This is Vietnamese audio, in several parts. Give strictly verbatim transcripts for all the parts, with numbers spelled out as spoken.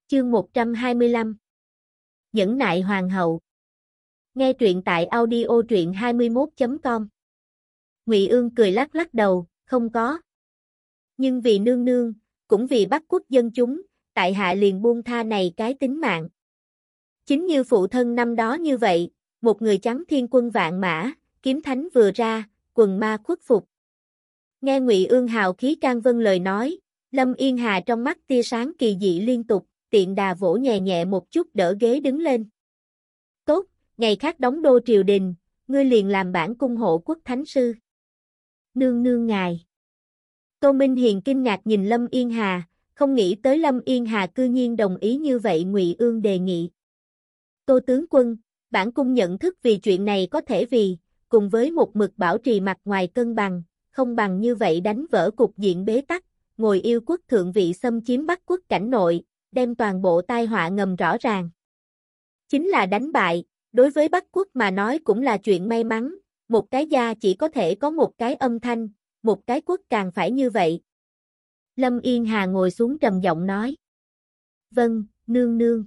Chương một trăm hai mươi lăm Nhẫn nại hoàng hậu. Nghe truyện tại audio truyện hai mươi mốt chấm com. Ngụy Ương cười lắc lắc đầu, không có. Nhưng vì nương nương, cũng vì Bắc quốc dân chúng, tại hạ liền buông tha này cái tính mạng. Chính như phụ thân năm đó như vậy, một người trắng thiên quân vạn mã, kiếm thánh vừa ra, quần ma khuất phục. Nghe Ngụy Ương hào khí can vân lời nói, Lâm Yên Hà trong mắt tia sáng kỳ dị liên tục, tiện đà vỗ nhẹ nhẹ một chút đỡ ghế đứng lên. Tốt, ngày khác đóng đô triều đình, ngươi liền làm bản cung hộ quốc thánh sư. Nương nương ngài. Tô Minh Hiền kinh ngạc nhìn Lâm Yên Hà, không nghĩ tới Lâm Yên Hà cư nhiên đồng ý như vậy Ngụy Ương đề nghị. Tô tướng quân, bản cung nhận thức vì chuyện này có thể vì, cùng với một mực bảo trì mặt ngoài cân bằng, không bằng như vậy đánh vỡ cục diện bế tắc, ngồi yêu quốc thượng vị xâm chiếm Bắc quốc cảnh nội, đem toàn bộ tai họa ngầm rõ ràng. Chính là đánh bại, đối với Bắc quốc mà nói cũng là chuyện may mắn, một cái gia chỉ có thể có một cái âm thanh, một cái quốc càng phải như vậy. Lâm Yên Hà ngồi xuống trầm giọng nói. Vâng, nương nương.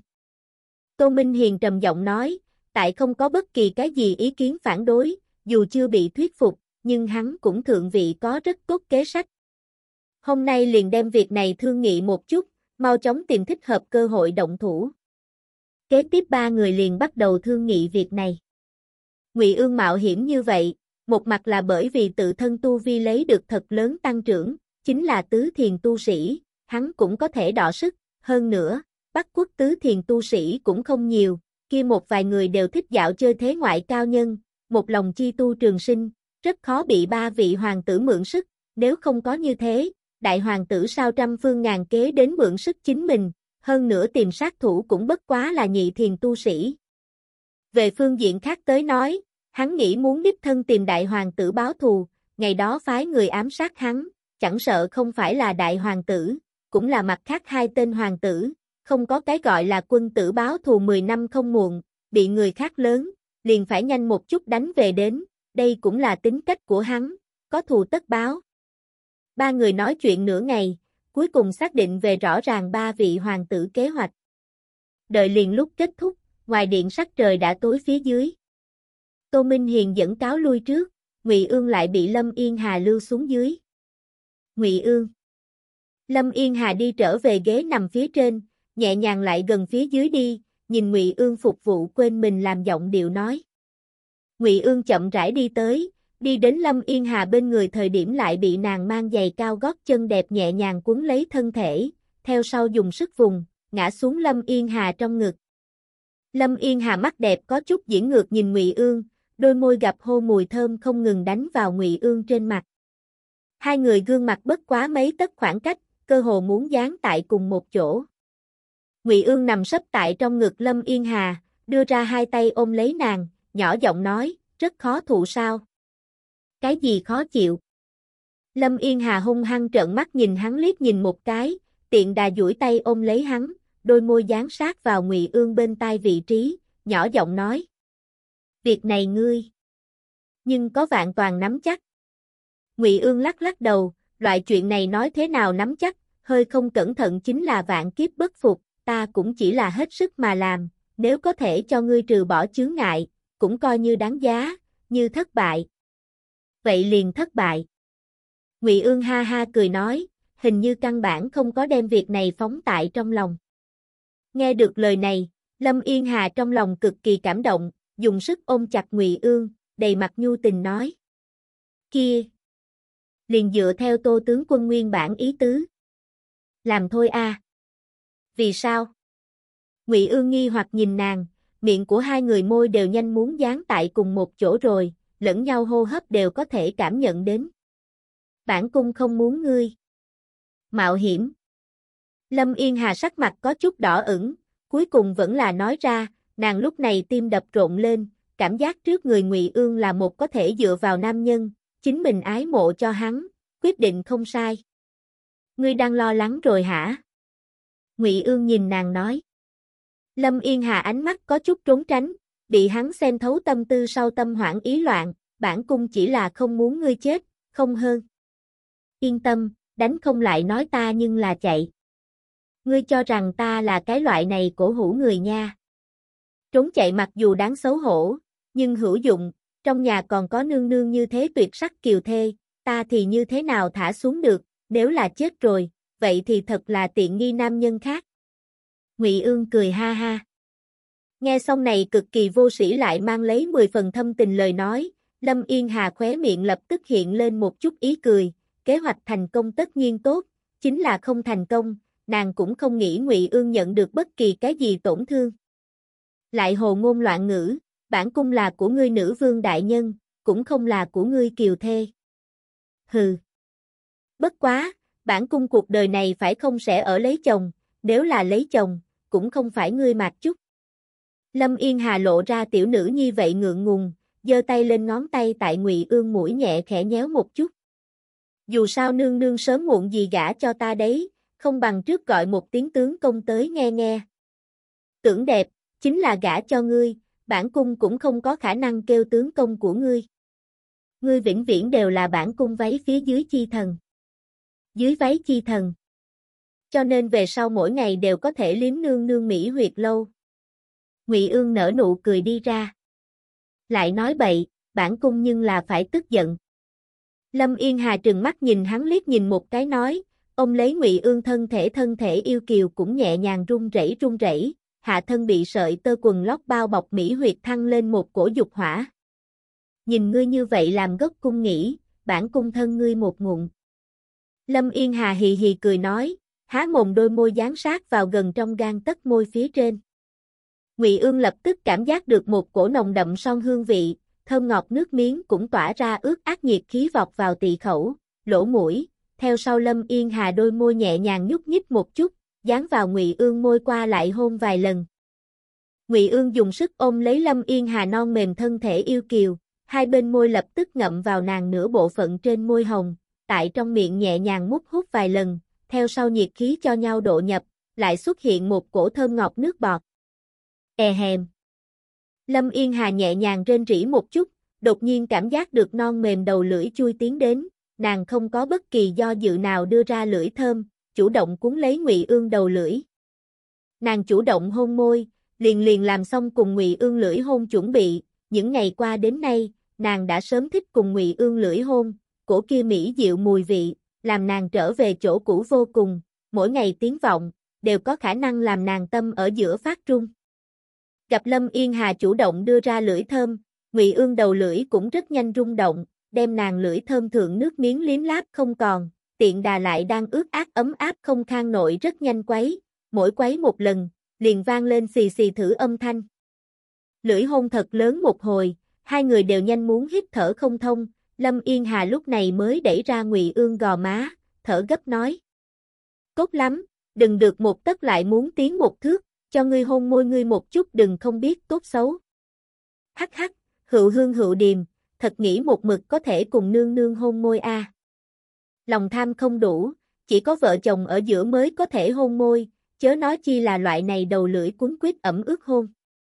Tô Minh Hiền trầm giọng nói, tại không có bất kỳ cái gì ý kiến phản đối, dù chưa bị thuyết phục, nhưng hắn cũng thượng vị có rất tốt kế sách. Hôm nay liền đem việc này thương nghị một chút, mau chóng tìm thích hợp cơ hội động thủ. Kế tiếp ba người liền bắt đầu thương nghị việc này. Ngụy Ương mạo hiểm như vậy, một mặt là bởi vì tự thân tu vi lấy được thật lớn tăng trưởng, chính là tứ thiền tu sĩ, hắn cũng có thể đọ sức, hơn nữa, Bắc quốc tứ thiền tu sĩ cũng không nhiều, kia một vài người đều thích dạo chơi thế ngoại cao nhân, một lòng chi tu trường sinh, rất khó bị ba vị hoàng tử mượn sức, nếu không có như thế, đại hoàng tử sao trăm phương ngàn kế đến mượn sức chính mình, hơn nữa tìm sát thủ cũng bất quá là nhị thiền tu sĩ. Về phương diện khác tới nói, hắn nghĩ muốn đích thân tìm đại hoàng tử báo thù, ngày đó phái người ám sát hắn, chẳng sợ không phải là đại hoàng tử, cũng là mặt khác hai tên hoàng tử, không có cái gọi là quân tử báo thù mười năm không muộn, bị người khác lớn, liền phải nhanh một chút đánh về đến, đây cũng là tính cách của hắn, có thù tất báo. Ba người nói chuyện nửa ngày, cuối cùng xác định về rõ ràng ba vị hoàng tử kế hoạch. Đợi liền lúc kết thúc, ngoài điện sắc trời đã tối phía dưới. Tô Minh Hiền dẫn cáo lui trước, Ngụy Ương lại bị Lâm Yên Hà lưu xuống dưới. Ngụy Ương. Lâm Yên Hà đi trở về ghế nằm phía trên, nhẹ nhàng lại gần phía dưới đi, nhìn Ngụy Ương phục vụ quên mình làm giọng điệu nói. Ngụy Ương chậm rãi đi tới, đi đến Lâm Yên Hà bên người thời điểm lại bị nàng mang giày cao gót chân đẹp nhẹ nhàng cuốn lấy thân thể, theo sau dùng sức vùng, ngã xuống Lâm Yên Hà trong ngực. Lâm Yên Hà mắt đẹp có chút diễn ngược nhìn Ngụy Ương, đôi môi gặp hô mùi thơm không ngừng đánh vào Ngụy Ương trên mặt. Hai người gương mặt bất quá mấy tấc khoảng cách, cơ hồ muốn dán tại cùng một chỗ. Ngụy Ương nằm sấp tại trong ngực Lâm Yên Hà, đưa ra hai tay ôm lấy nàng, nhỏ giọng nói, rất khó thụ sao? Cái gì khó chịu? Lâm Yên Hà hung hăng trợn mắt nhìn hắn liếc nhìn một cái, tiện đà duỗi tay ôm lấy hắn, đôi môi dán sát vào Ngụy Ương bên tai vị trí, nhỏ giọng nói. Việc này ngươi, nhưng có vạn toàn nắm chắc. Ngụy Ương lắc lắc đầu, loại chuyện này nói thế nào nắm chắc, hơi không cẩn thận chính là vạn kiếp bất phục, ta cũng chỉ là hết sức mà làm, nếu có thể cho ngươi trừ bỏ chướng ngại, cũng coi như đáng giá, như thất bại. Vậy liền thất bại. Ngụy Ương ha ha cười nói, hình như căn bản không có đem việc này phóng tại trong lòng. Nghe được lời này, Lâm Yên Hà trong lòng cực kỳ cảm động, dùng sức ôm chặt Ngụy Ương, đầy mặt nhu tình nói. Kia! Liền dựa theo Tô tướng quân nguyên bản ý tứ. Làm thôi a. À. Vì sao? Ngụy Ương nghi hoặc nhìn nàng, miệng của hai người môi đều nhanh muốn dán tại cùng một chỗ rồi, lẫn nhau hô hấp đều có thể cảm nhận đến. Bản cung không muốn ngươi. Mạo hiểm. Lâm Yên Hà sắc mặt có chút đỏ ửng, cuối cùng vẫn là nói ra, nàng lúc này tim đập rộn lên, cảm giác trước người Ngụy Ương là một có thể dựa vào nam nhân, chính mình ái mộ cho hắn, quyết định không sai. Ngươi đang lo lắng rồi hả? Ngụy Ương nhìn nàng nói. Lâm Yên Hà ánh mắt có chút trốn tránh, bị hắn xem thấu tâm tư sau tâm hoảng ý loạn, bản cung chỉ là không muốn ngươi chết, không hơn. Yên tâm, đánh không lại nói ta nhưng là chạy. Ngươi cho rằng ta là cái loại này cổ hủ người nha. Trốn chạy mặc dù đáng xấu hổ, nhưng hữu dụng, trong nhà còn có nương nương như thế tuyệt sắc kiều thê, ta thì như thế nào thả xuống được, nếu là chết rồi, vậy thì thật là tiện nghi nam nhân khác. Ngụy Ương cười ha ha. Nghe xong này cực kỳ vô sĩ lại mang lấy mười phần thâm tình lời nói, Lâm Yên Hà khóe miệng lập tức hiện lên một chút ý cười, kế hoạch thành công tất nhiên tốt, chính là không thành công, nàng cũng không nghĩ Ngụy Ương nhận được bất kỳ cái gì tổn thương. Lại hồ ngôn loạn ngữ, bản cung là của ngươi nữ vương đại nhân, cũng không là của ngươi kiều thê. Hừ. Bất quá, bản cung cuộc đời này phải không sẽ ở lấy chồng, nếu là lấy chồng, cũng không phải ngươi Mạc Chúc. Lâm Yên Hà lộ ra tiểu nữ như vậy ngượng ngùng, giơ tay lên ngón tay tại Ngụy Ương mũi nhẹ khẽ nhéo một chút. Dù sao nương nương sớm muộn gì gả cho ta đấy, không bằng trước gọi một tiếng tướng công tới nghe nghe. Tưởng đẹp, chính là gả cho ngươi, bản cung cũng không có khả năng kêu tướng công của ngươi. Ngươi vĩnh viễn đều là bản cung váy phía dưới chi thần. Dưới váy chi thần. Cho nên về sau mỗi ngày đều có thể liếm nương nương mỹ huyệt lâu. Ngụy Ương nở nụ cười đi ra. Lại nói bậy, bản cung nhưng là phải tức giận. Lâm Yên Hà trừng mắt nhìn hắn liếc nhìn một cái nói, ông lấy Ngụy Ương thân thể thân thể yêu kiều cũng nhẹ nhàng run rẩy run rẩy, hạ thân bị sợi tơ quần lót bao bọc mỹ huyệt thăng lên một cổ dục hỏa. Nhìn ngươi như vậy làm gốc cung nghĩ, bản cung thân ngươi một ngụm. Lâm Yên Hà hì hì cười nói, há mồm đôi môi dán sát vào gần trong gang tấc môi phía trên. Ngụy Ương lập tức cảm giác được một cổ nồng đậm son hương vị, thơm ngọt nước miếng cũng tỏa ra ướt át nhiệt khí vọt vào tỳ khẩu, lỗ mũi, theo sau Lâm Yên Hà đôi môi nhẹ nhàng nhúc nhích một chút, dán vào Ngụy Ương môi qua lại hôn vài lần. Ngụy Ương dùng sức ôm lấy Lâm Yên Hà non mềm thân thể yêu kiều, hai bên môi lập tức ngậm vào nàng nửa bộ phận trên môi hồng, tại trong miệng nhẹ nhàng mút hút vài lần, theo sau nhiệt khí cho nhau độ nhập, lại xuất hiện một cổ thơm ngọt nước bọt. E hèm. Lâm Yên Hà nhẹ nhàng rên rỉ một chút, đột nhiên cảm giác được non mềm đầu lưỡi chui tiến đến, nàng không có bất kỳ do dự nào đưa ra lưỡi thơm, chủ động cuốn lấy Ngụy Ương đầu lưỡi. Nàng chủ động hôn môi, liền liền làm xong cùng Ngụy Ương lưỡi hôn chuẩn bị, những ngày qua đến nay, nàng đã sớm thích cùng Ngụy Ương lưỡi hôn, cổ kia mỹ diệu mùi vị, làm nàng trở về chỗ cũ vô cùng, mỗi ngày tiếng vọng, đều có khả năng làm nàng tâm ở giữa phát trung. Gặp Lâm Yên Hà chủ động đưa ra lưỡi thơm, Ngụy Ương đầu lưỡi cũng rất nhanh rung động, đem nàng lưỡi thơm thượng nước miếng liếm láp không còn, tiện đà lại đang ướt át ấm áp không khang nổi rất nhanh quấy, mỗi quấy một lần, liền vang lên xì xì thử âm thanh. Lưỡi hôn thật lớn một hồi, hai người đều nhanh muốn hít thở không thông, Lâm Yên Hà lúc này mới đẩy ra Ngụy Ương gò má, thở gấp nói. Cốt lắm, đừng được một tấc lại muốn tiến một thước, cho ngươi hôn môi ngươi một chút đừng không biết tốt xấu. Hắc hắc, hữu hương hữu điềm, thật nghĩ một mực có thể cùng nương nương hôn môi a. À. Lòng tham không đủ, chỉ có vợ chồng ở giữa mới có thể hôn môi, chớ nói chi là loại này đầu lưỡi cuốn quýt ẩm ướt hôn.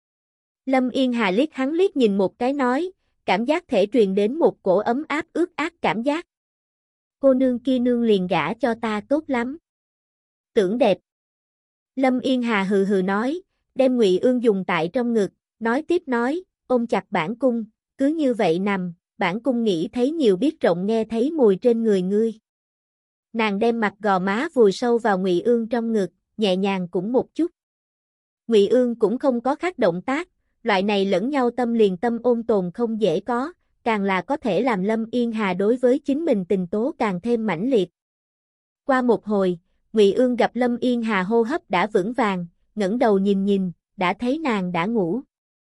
Lâm Yên Hà liếc hắn liếc nhìn một cái nói, cảm giác thể truyền đến một cổ ấm áp ướt át cảm giác. Cô nương kia nương liền gả cho ta tốt lắm. Tưởng đẹp. Lâm Yên Hà hừ hừ nói, đem Ngụy Ương dùng tại trong ngực, nói tiếp nói, ôm chặt bản cung, cứ như vậy nằm, bản cung nghĩ thấy nhiều biết rộng nghe thấy mùi trên người ngươi. Nàng đem mặt gò má vùi sâu vào Ngụy Ương trong ngực, nhẹ nhàng cũng một chút. Ngụy Ương cũng không có khác động tác, loại này lẫn nhau tâm liền tâm ôn tồn không dễ có, càng là có thể làm Lâm Yên Hà đối với chính mình tình tố càng thêm mãnh liệt. Qua một hồi, Ngụy Ương gặp Lâm Yên Hà hô hấp đã vững vàng, ngẩng đầu nhìn nhìn, đã thấy nàng đã ngủ.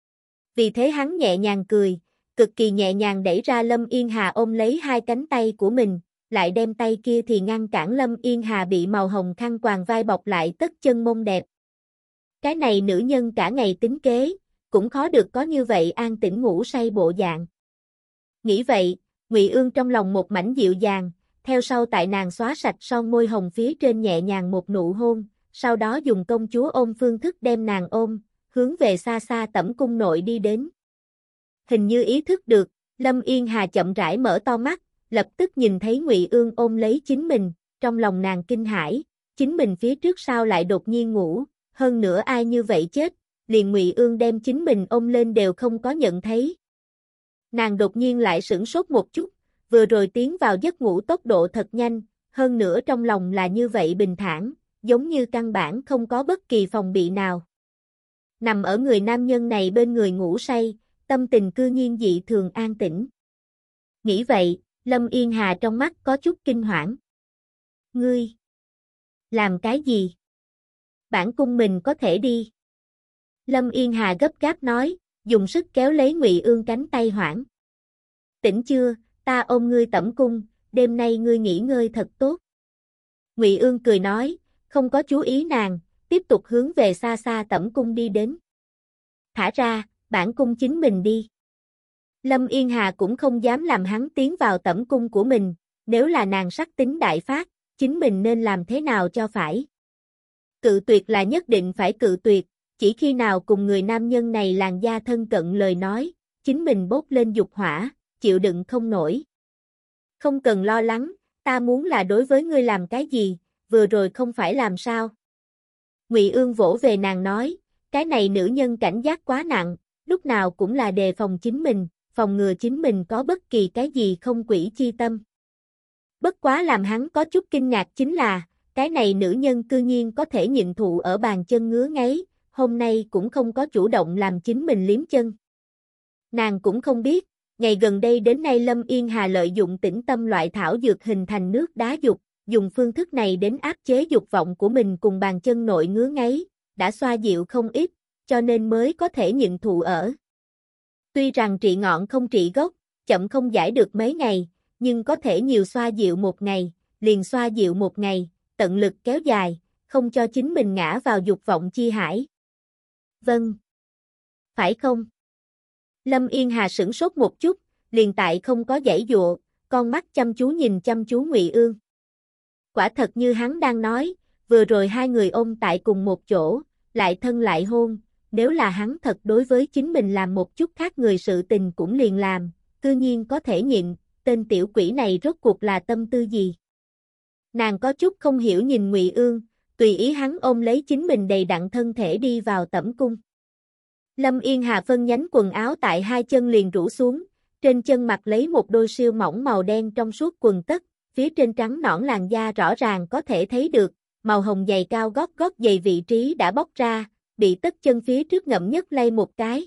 Vì thế hắn nhẹ nhàng cười, cực kỳ nhẹ nhàng đẩy ra Lâm Yên Hà ôm lấy hai cánh tay của mình, lại đem tay kia thì ngăn cản Lâm Yên Hà bị màu hồng khăn quàng vai bọc lại tất chân mông đẹp. Cái này nữ nhân cả ngày tính kế, cũng khó được có như vậy an tĩnh ngủ say bộ dạng. Nghĩ vậy, Ngụy Ương trong lòng một mảnh dịu dàng, theo sau tại nàng xóa sạch son môi hồng phía trên nhẹ nhàng một nụ hôn, sau đó dùng công chúa ôm phương thức đem nàng ôm, hướng về xa xa tẩm cung nội đi đến. Hình như ý thức được, Lâm Yên Hà chậm rãi mở to mắt, lập tức nhìn thấy Ngụy Ương ôm lấy chính mình, trong lòng nàng kinh hãi, chính mình phía trước sao lại đột nhiên ngủ, hơn nữa ai như vậy chết, liền Ngụy Ương đem chính mình ôm lên đều không có nhận thấy. Nàng đột nhiên lại sửng sốt một chút, vừa rồi tiến vào giấc ngủ tốc độ thật nhanh, hơn nữa trong lòng là như vậy bình thản, giống như căn bản không có bất kỳ phòng bị nào. Nằm ở người nam nhân này bên người ngủ say, tâm tình cư nhiên dị thường an tĩnh. Nghĩ vậy, Lâm Yên Hà trong mắt có chút kinh hoảng. Ngươi làm cái gì? Bản cung mình có thể đi. Lâm Yên Hà gấp gáp nói, dùng sức kéo lấy Ngụy Ương cánh tay hoảng. Tỉnh chưa, ta ôm ngươi tẩm cung, đêm nay ngươi nghỉ ngơi thật tốt. Ngụy Ương cười nói, không có chú ý nàng, tiếp tục hướng về xa xa tẩm cung đi đến. Thả ra, bản cung chính mình đi. Lâm Yên Hà cũng không dám làm hắn tiến vào tẩm cung của mình, nếu là nàng sắc tính đại phát, chính mình nên làm thế nào cho phải. Cự tuyệt là nhất định phải cự tuyệt, chỉ khi nào cùng người nam nhân này làn da thân cận lời nói, chính mình bốc lên dục hỏa, chịu đựng không nổi. Không cần lo lắng, ta muốn là đối với ngươi làm cái gì, vừa rồi không phải làm sao. Ngụy Ương vỗ về nàng nói, cái này nữ nhân cảnh giác quá nặng, lúc nào cũng là đề phòng chính mình, phòng ngừa chính mình có bất kỳ cái gì không quỷ chi tâm. Bất quá làm hắn có chút kinh ngạc chính là, cái này nữ nhân cư nhiên có thể nhịn thụ ở bàn chân ngứa ngáy, hôm nay cũng không có chủ động làm chính mình liếm chân. Nàng cũng không biết, ngày gần đây đến nay Lâm Yên Hà lợi dụng tĩnh tâm loại thảo dược hình thành nước đá dục, dùng phương thức này đến áp chế dục vọng của mình cùng bàn chân nội ngứa ngáy, đã xoa dịu không ít, cho nên mới có thể nhịn thụ ở. Tuy rằng trị ngọn không trị gốc, chậm không giải được mấy ngày, nhưng có thể nhiều xoa dịu một ngày, liền xoa dịu một ngày, tận lực kéo dài, không cho chính mình ngã vào dục vọng chi hải. Vâng. Phải không? Lâm Yên Hà sửng sốt một chút, liền tại không có giãy dụa, con mắt chăm chú nhìn chăm chú Ngụy Ương. Quả thật như hắn đang nói, vừa rồi hai người ôm tại cùng một chỗ, lại thân lại hôn, nếu là hắn thật đối với chính mình làm một chút khác người sự tình cũng liền làm, cư nhiên có thể nhịn, tên tiểu quỷ này rốt cuộc là tâm tư gì? Nàng có chút không hiểu nhìn Ngụy Ương, tùy ý hắn ôm lấy chính mình đầy đặn thân thể đi vào tẩm cung. Lâm Yên Hà phân nhánh quần áo tại hai chân liền rũ xuống, trên chân mặc lấy một đôi siêu mỏng màu đen trong suốt quần tất, phía trên trắng nõn làn da rõ ràng có thể thấy được, màu hồng giày cao gót gót giày vị trí đã bóc ra, bị tất chân phía trước ngậm nhất lay một cái.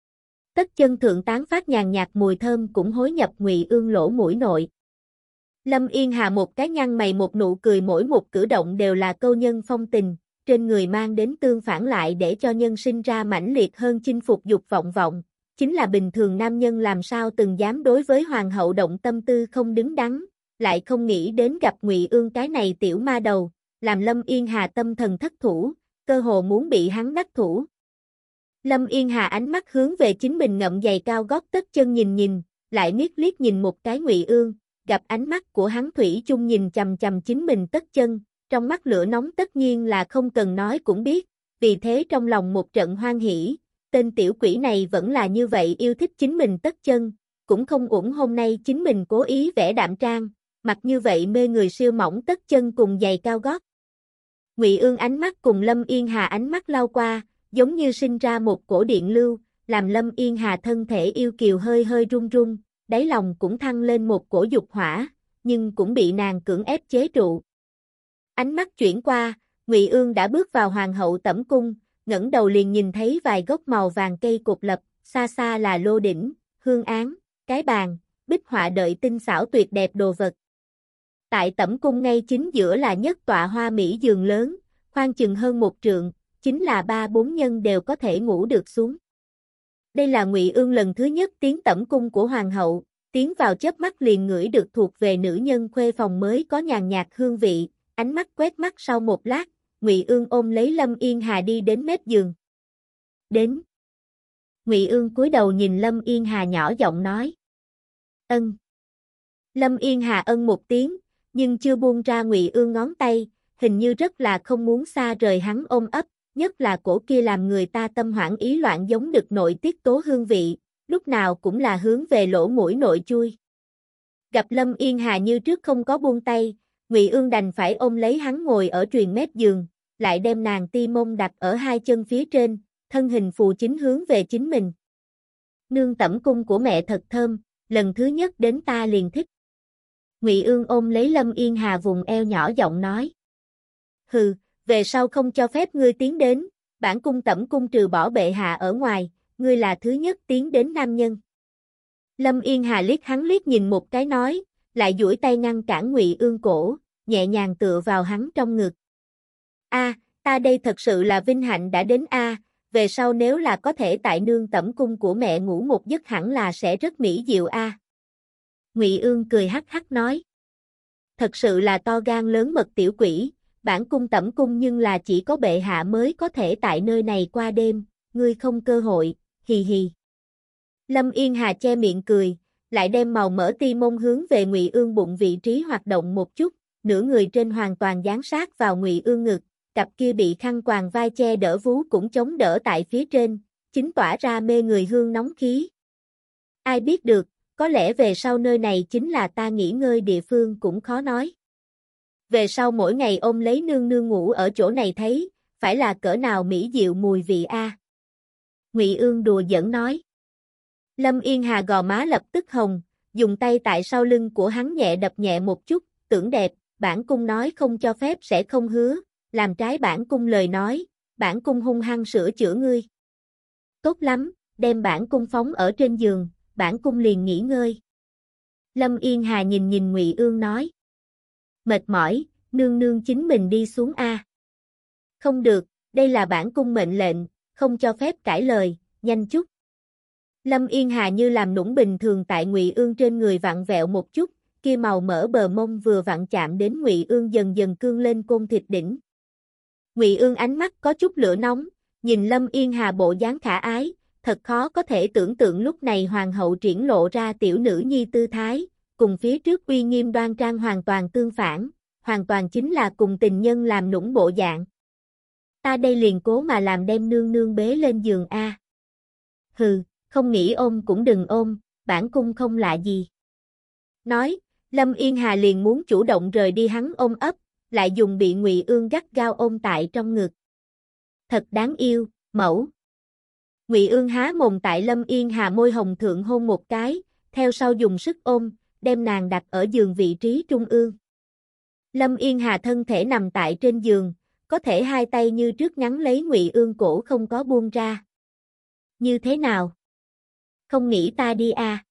Tất chân thượng tán phát nhàn nhạt mùi thơm cũng hối nhập Ngụy Ương lỗ mũi nội. Lâm Yên Hà một cái nhăn mày một nụ cười mỗi một cử động đều là câu nhân phong tình, trên người mang đến tương phản lại để cho nhân sinh ra mãnh liệt hơn chinh phục dục vọng vọng, chính là bình thường nam nhân làm sao từng dám đối với hoàng hậu động tâm tư không đứng đắn, lại không nghĩ đến gặp Ngụy Ương cái này tiểu ma đầu, làm Lâm Yên Hà tâm thần thất thủ, cơ hồ muốn bị hắn đắc thủ. Lâm Yên Hà ánh mắt hướng về chính mình ngậm giày cao gót tất chân nhìn nhìn, lại miết liếc nhìn một cái Ngụy Ương, gặp ánh mắt của hắn thủy chung nhìn chằm chằm chính mình tất chân, trong mắt lửa nóng tất nhiên là không cần nói cũng biết, vì thế trong lòng một trận hoan hỉ, tên tiểu quỷ này vẫn là như vậy yêu thích chính mình tất chân, cũng không uổng hôm nay chính mình cố ý vẽ đạm trang, mặc như vậy mê người siêu mỏng tất chân cùng giày cao gót. Ngụy Ương ánh mắt cùng Lâm Yên Hà ánh mắt lao qua, giống như sinh ra một cổ điện lưu, làm Lâm Yên Hà thân thể yêu kiều hơi hơi run run, đáy lòng cũng thăng lên một cổ dục hỏa, nhưng cũng bị nàng cưỡng ép chế trụ. Ánh mắt chuyển qua, Ngụy Ương đã bước vào hoàng hậu tẩm cung, ngẩng đầu liền nhìn thấy vài gốc màu vàng cây cột lập, xa xa là lô đỉnh, hương án, cái bàn, bích họa đợi tinh xảo tuyệt đẹp đồ vật. Tại tẩm cung ngay chính giữa là nhất tọa hoa mỹ giường lớn, khoan chừng hơn một trượng, chính là ba bốn nhân đều có thể ngủ được xuống. Đây là Ngụy Ương lần thứ nhất tiến tẩm cung của hoàng hậu, tiến vào chớp mắt liền ngửi được thuộc về nữ nhân khuê phòng mới có nhàn nhạt hương vị, ánh mắt quét mắt sau một lát, Ngụy Ương ôm lấy Lâm Yên Hà đi đến mép giường. Đến. Ngụy Ương cúi đầu nhìn Lâm Yên Hà nhỏ giọng nói. Ân. Lâm Yên Hà ân một tiếng, nhưng chưa buông ra Ngụy Ương ngón tay, hình như rất là không muốn xa rời hắn ôm ấp, nhất là cổ kia làm người ta tâm hoảng ý loạn giống đực nội tiết tố hương vị, lúc nào cũng là hướng về lỗ mũi nội chui. Gặp Lâm Yên Hà như trước không có buông tay, Ngụy Ương đành phải ôm lấy hắn ngồi ở truyền mép giường, lại đem nàng ti mông đặt ở hai chân phía trên, thân hình phù chính hướng về chính mình. Nương tẩm cung của mẹ thật thơm, lần thứ nhất đến ta liền thích. Ngụy Ương ôm lấy Lâm Yên Hà vùng eo nhỏ giọng nói. Hừ, về sau không cho phép ngươi tiến đến, bản cung tẩm cung trừ bỏ bệ hạ ở ngoài, ngươi là thứ nhất tiến đến nam nhân. Lâm Yên Hà liếc hắn liếc nhìn một cái nói, lại duỗi tay ngăn cản Ngụy Ương cổ, nhẹ nhàng tựa vào hắn trong ngực. A, ta đây thật sự là vinh hạnh đã đến a, về sau nếu là có thể tại nương tẩm cung của mẹ ngủ một giấc hẳn là sẽ rất mỹ diệu a. Ngụy Ương cười hắc hắc nói. Thật sự là to gan lớn mật tiểu quỷ, bản cung tẩm cung nhưng là chỉ có bệ hạ mới có thể tại nơi này qua đêm, ngươi không cơ hội, hì hì. Lâm Yên Hà che miệng cười, lại đem màu mỡ ti mông hướng về Ngụy Ương bụng vị trí hoạt động một chút, nửa người trên hoàn toàn dán sát vào Ngụy Ương ngực, cặp kia bị khăn quàng vai che đỡ vú cũng chống đỡ tại phía trên, chính tỏa ra mê người hương nóng khí. Ai biết được, có lẽ về sau nơi này chính là ta nghỉ ngơi địa phương cũng khó nói. Về sau mỗi ngày ôm lấy nương nương ngủ ở chỗ này thấy, phải là cỡ nào mỹ diệu mùi vị a. Ngụy Ương đùa giỡn nói. Lâm Yên Hà gò má lập tức hồng, dùng tay tại sau lưng của hắn nhẹ đập nhẹ một chút, tưởng đẹp, bản cung nói không cho phép sẽ không hứa, làm trái bản cung lời nói, bản cung hung hăng sửa chữa ngươi. Tốt lắm, đem bản cung phóng ở trên giường, bản cung liền nghỉ ngơi. Lâm Yên Hà nhìn nhìn Ngụy Ương nói. Mệt mỏi, nương nương chính mình đi xuống a. Không được, đây là bản cung mệnh lệnh, không cho phép cãi lời, nhanh chút. Lâm Yên Hà như làm nũng bình thường tại Ngụy Ương trên người vặn vẹo một chút, kia màu mỡ bờ mông vừa vặn chạm đến Ngụy Ương dần dần cương lên côn thịt đỉnh. Ngụy Ương ánh mắt có chút lửa nóng, nhìn Lâm Yên Hà bộ dáng khả ái, thật khó có thể tưởng tượng lúc này hoàng hậu triển lộ ra tiểu nữ nhi tư thái, cùng phía trước uy nghiêm đoan trang hoàn toàn tương phản, hoàn toàn chính là cùng tình nhân làm nũng bộ dạng. Ta đây liền cố mà làm đem nương nương bế lên giường a. Hừ, không nghĩ ôm cũng đừng ôm, bản cung không lạ gì. Nói, Lâm Yên Hà liền muốn chủ động rời đi hắn ôm ấp, lại dùng bị Ngụy Ương gắt gao ôm tại trong ngực. Thật đáng yêu, mẫu. Ngụy Ương há mồm tại Lâm Yên Hà môi hồng thượng hôn một cái, theo sau dùng sức ôm, đem nàng đặt ở giường vị trí trung ương. Lâm Yên Hà thân thể nằm tại trên giường, có thể hai tay như trước ngắn lấy Ngụy Ương cổ không có buông ra. Như thế nào? Không nghĩ ta đi à?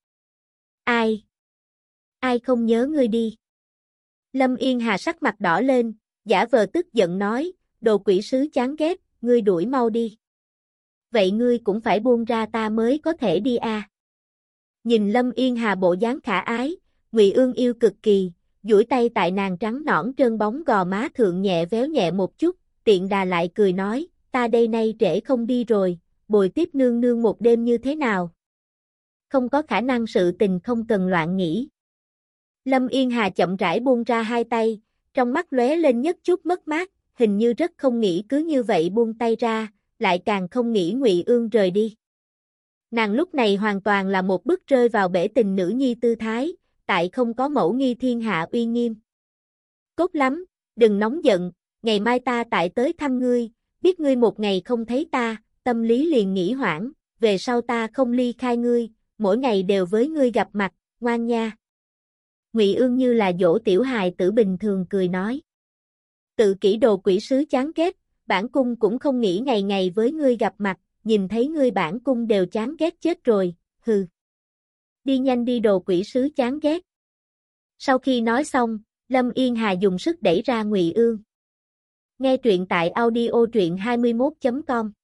Ai? Ai không nhớ ngươi đi? Lâm Yên Hà sắc mặt đỏ lên, giả vờ tức giận nói, đồ quỷ sứ chán ghét, ngươi đuổi mau đi. Vậy ngươi cũng phải buông ra ta mới có thể đi à? Nhìn Lâm Yên Hà bộ dáng khả ái, Ngụy Ương yêu cực kỳ, duỗi tay tại nàng trắng nõn trơn bóng gò má thượng nhẹ véo nhẹ một chút, tiện đà lại cười nói, ta đây nay trễ không đi rồi, bồi tiếp nương nương một đêm như thế nào? Không có khả năng, sự tình không cần loạn nghĩ. Lâm Yên Hà chậm rãi buông ra hai tay, trong mắt lóe lên nhất chút mất mát, hình như rất không nghĩ cứ như vậy buông tay ra, lại càng không nghĩ Ngụy Ương rời đi. Nàng lúc này hoàn toàn là một bức rơi vào bể tình nữ nhi tư thái, tại không có mẫu nghi thiên hạ uy nghiêm. Tốt lắm, đừng nóng giận, ngày mai ta tại tới thăm ngươi, biết ngươi một ngày không thấy ta, tâm lý liền nghỉ hoảng, về sau ta không ly khai ngươi, mỗi ngày đều với ngươi gặp mặt, ngoan nha. Ngụy Ương như là dỗ tiểu hài tử bình thường cười nói. Tự kỷ đồ quỷ sứ chán ghét, bản cung cũng không nghĩ ngày ngày với ngươi gặp mặt, nhìn thấy ngươi bản cung đều chán ghét chết rồi, hừ. Đi nhanh đi đồ quỷ sứ chán ghét. Sau khi nói xong, Lâm Yên Hà dùng sức đẩy ra Ngụy Ương. Nghe truyện tại audio truyện hai mươi mốt chấm com